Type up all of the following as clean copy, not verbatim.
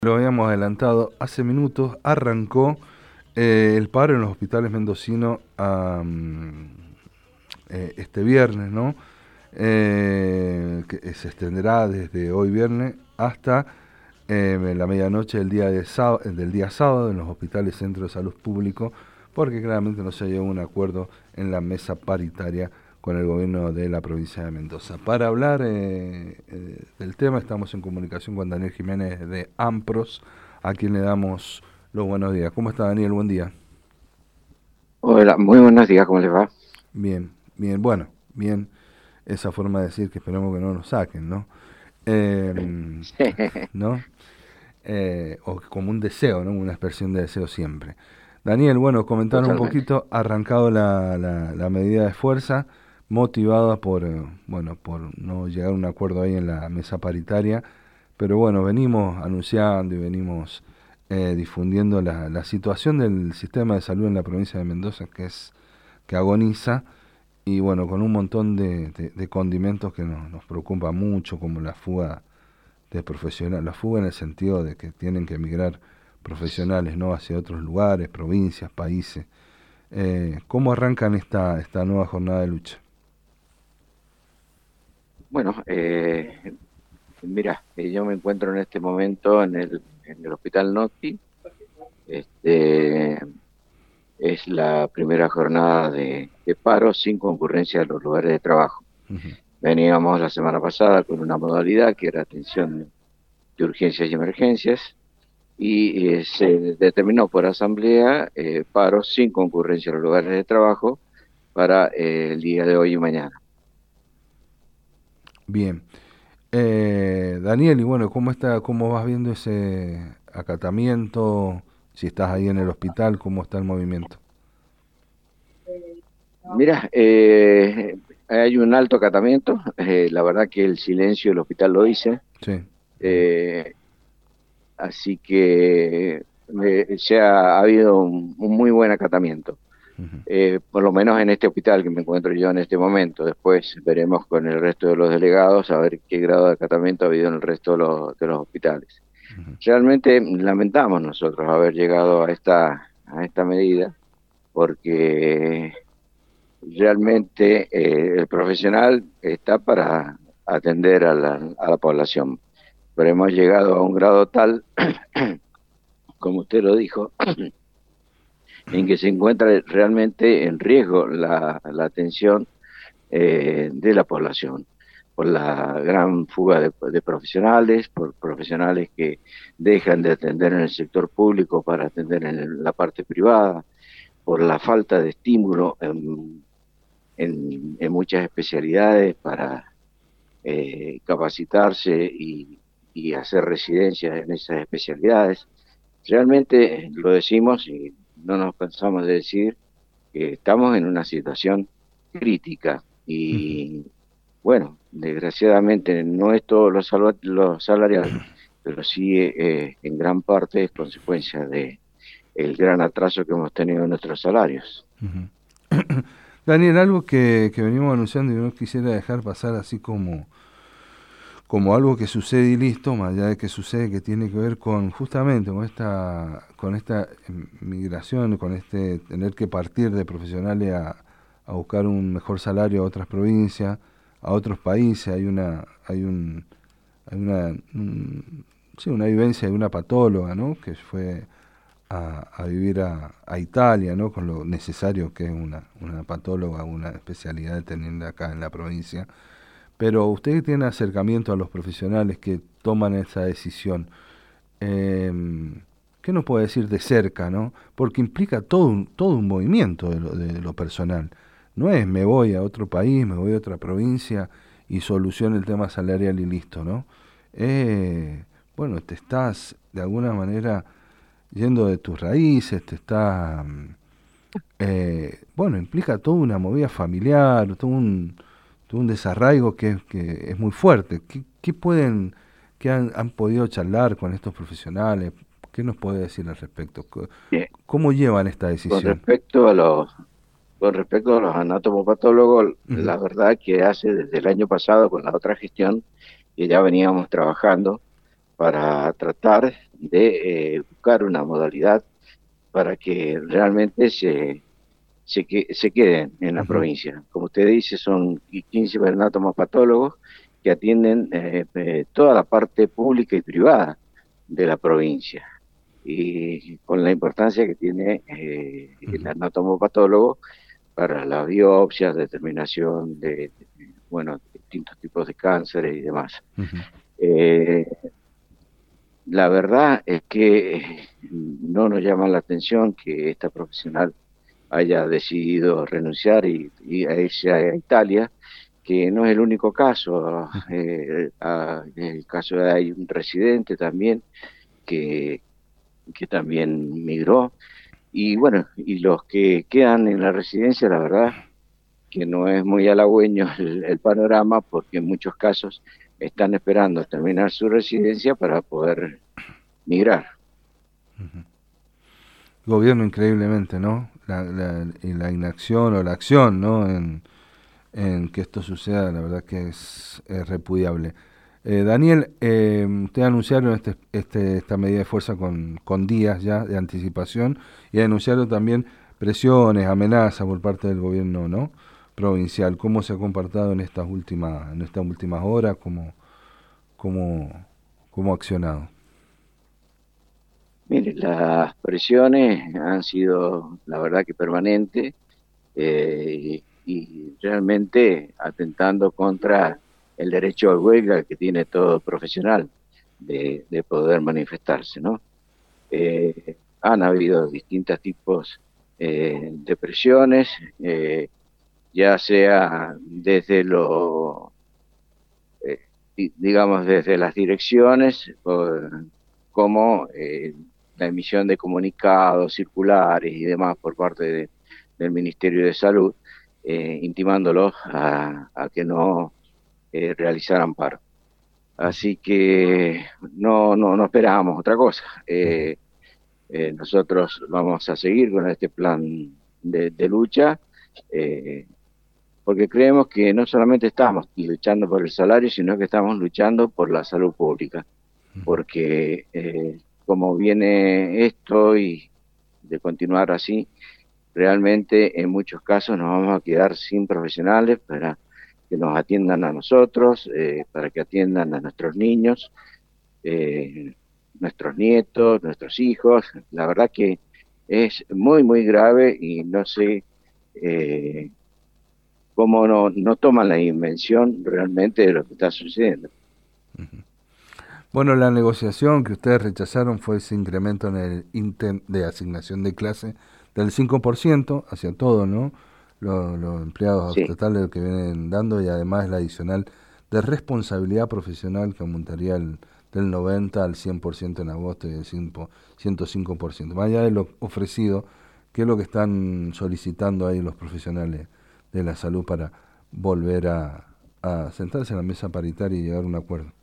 Lo habíamos adelantado hace minutos, arrancó el paro en los hospitales mendocinos este viernes, ¿no? Que se extenderá desde hoy viernes hasta la medianoche del día sábado en los hospitales Centro de Salud Público, porque claramente no se llegó a un acuerdo en la mesa paritaria con el gobierno de la provincia de Mendoza. Para hablar del tema estamos en comunicación con Daniel Jiménez de AMPROS, a quien le damos los buenos días. ¿Cómo está, Daniel? Buen día. Hola, muy buenos días, ¿cómo les va? Bien, bien, bueno, bien esa forma de decir que esperamos que no nos saquen, ¿no? Eh, ¿No? O como un deseo, ¿no? Una expresión de deseo siempre. Daniel, bueno, comentar un Totalmente. poquito, arrancado la medida de fuerza, motivada por no llegar a un acuerdo ahí en la mesa paritaria, pero bueno, venimos anunciando y venimos difundiendo la situación del sistema de salud en la provincia de Mendoza, que agoniza, y bueno, con un montón de condimentos que nos preocupa mucho, como la fuga de profesionales, la fuga en el sentido de que tienen que emigrar profesionales, ¿no?, hacia otros lugares, provincias, países. ¿Cómo arrancan esta nueva jornada de lucha? Bueno, mira, yo me encuentro en este momento en el Hospital Noti. Este, es la primera jornada de paro sin concurrencia de los lugares de trabajo. Ujú. Veníamos la semana pasada con una modalidad que era atención de urgencias y emergencias y se determinó por asamblea paro sin concurrencia de los lugares de trabajo para el día de hoy y mañana. Bien. Daniel, y bueno, cómo vas viendo ese acatamiento? Si estás ahí en el hospital, ¿cómo está el movimiento? Mira, hay un alto acatamiento. La verdad que el silencio del hospital lo dice. Sí. eh, Así que ha habido un muy buen acatamiento. Ujú. Por lo menos en este hospital que me encuentro yo en este momento. Después veremos con el resto de los delegados a ver qué grado de acatamiento ha habido en el resto de los hospitales. Realmente lamentamos nosotros haber llegado a esta medida porque realmente el profesional está para atender a la población, pero hemos llegado a un grado tal, como usted lo dijo, en que se encuentra realmente en riesgo la atención de la población por la gran fuga de profesionales, por profesionales que dejan de atender en el sector público para atender en la parte privada, por la falta de estímulo en muchas especialidades para capacitarse y hacer residencias en esas especialidades. Realmente lo decimos y no nos cansamos de decir que estamos en una situación crítica Ujú. y bueno, desgraciadamente no es todo lo salarial, pero sí en gran parte es consecuencia de el gran atraso que hemos tenido en nuestros salarios. Ujú. Daniel, algo que venimos anunciando y no quisiera dejar pasar así como algo que sucede y listo, más allá de que sucede, que tiene que ver con justamente con esta migración, con este tener que partir de profesionales a buscar un mejor salario a otras provincias, a otros países. Hay una vivencia de una patóloga, ¿no?, que fue a vivir a Italia, ¿no?, con lo necesario que es una patóloga, una especialidad teniendo acá en la provincia. Pero usted tiene acercamiento a los profesionales que toman esa decisión. eh, ¿Qué nos puede decir de cerca, no? Porque implica todo un movimiento de lo personal. No es me voy a otro país, me voy a otra provincia y soluciono el tema salarial y listo, ¿no? Bueno, te estás de alguna manera yendo de tus raíces, bueno, implica toda una movida familiar, todo un desarraigo que es muy fuerte. ¿Qué han podido charlar con estos profesionales? ¿Qué nos puede decir al respecto? Bien, ¿Cómo llevan esta con decisión? respecto a los anatomopatólogos, Ujú. la verdad que hace desde el año pasado con la otra gestión que ya veníamos trabajando para tratar de buscar una modalidad para que realmente se queden en la Ujú. provincia. Como usted dice, son 15 patólogo que atienden toda la parte pública y privada de la provincia. Y con la importancia que tiene el Ujú. anatomopatólogo para las biopsias, determinación de, bueno, distintos tipos de cánceres y demás. Ujú. Eh, la verdad es que no nos llama la atención que esta profesional haya decidido renunciar y a irse a Italia, que no es el único caso. Ujú. En el caso de hay un residente también que, que también migró. Y bueno, y los que quedan en la residencia, la verdad que no es muy halagüeño el panorama, porque en muchos casos están esperando terminar su residencia para poder migrar. Gobierno increíblemente, ¿no? Y la inacción o la acción, ¿no? En que esto suceda, la verdad que es repudiable. Daniel, ustedes anunciaron esta medida de fuerza con días ya de anticipación y anunciaron también presiones, amenazas por parte del gobierno, ¿no? Provincial. ¿Cómo se ha comportado en estas últimas horas? Cómo, cómo ha accionado? Mire, las presiones han sido, la verdad que permanentes, y realmente atentando contra el derecho al huelga que tiene todo profesional de poder manifestarse, ¿no? Han habido distintos tipos de presiones, ya sea desde digamos, desde las direcciones, como la emisión de comunicados, circulares y demás por parte del Ministerio de Salud, intimándolos a que no realizaran paro. Así que no esperábamos otra cosa. Nosotros vamos a seguir con este plan de lucha, eh, porque creemos que no solamente estamos luchando por el salario, sino que estamos luchando por la salud pública, porque como viene esto y de continuar así, realmente en muchos casos nos vamos a quedar sin profesionales para que nos atiendan a nosotros, para que atiendan a nuestros niños, nuestros nietos, nuestros hijos. La verdad que es muy, muy grave y no sé cómo no toman la dimensión realmente de lo que está sucediendo. Bueno, la negociación que ustedes rechazaron fue ese incremento en el de asignación de clase del 5% hacia todo, ¿no? Los empleados Sí, estatales que vienen dando y además la adicional de responsabilidad profesional que aumentaría del 90 al 100% en agosto y del 105%. Más allá de lo ofrecido, ¿qué es lo que están solicitando ahí los profesionales de la salud para volver a sentarse en la mesa paritaria y llegar a un acuerdo?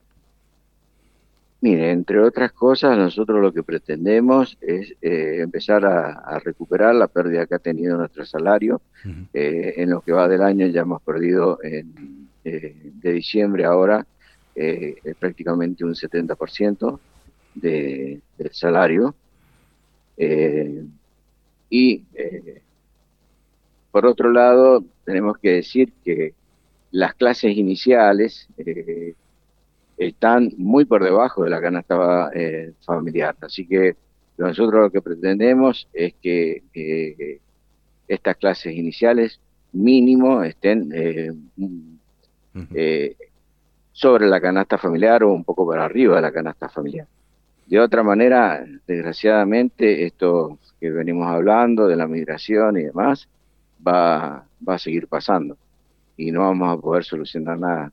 mire, entre otras cosas, nosotros lo que pretendemos es empezar a recuperar la pérdida que ha tenido nuestro salario. Ujú. En lo que va del año ya hemos perdido de diciembre ahora prácticamente un 70% del salario. Eh, y por otro lado, tenemos que decir que las clases iniciales están muy por debajo de la canasta familiar. Así que nosotros lo que pretendemos es que estas clases iniciales mínimo estén Ujú. eh, sobre la canasta familiar o un poco para arriba de la canasta familiar. De otra manera, desgraciadamente, esto que venimos hablando de la migración y demás, va a seguir pasando y no vamos a poder solucionar nada.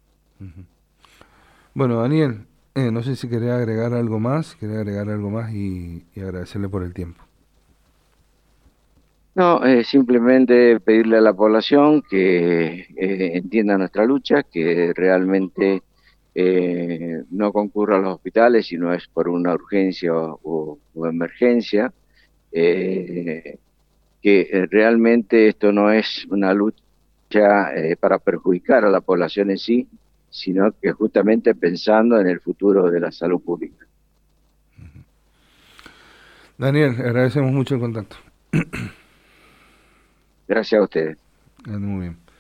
Bueno, Daniel, no sé si quería agregar algo más y agradecerle por el tiempo. No, simplemente pedirle a la población que entienda nuestra lucha, que realmente no concurra a los hospitales si no es por una urgencia o emergencia, eh, que realmente esto no es una lucha para perjudicar a la población en sí, sino que justamente pensando en el futuro de la salud pública. Daniel, agradecemos mucho el contacto. Gracias a ustedes. Muy bien.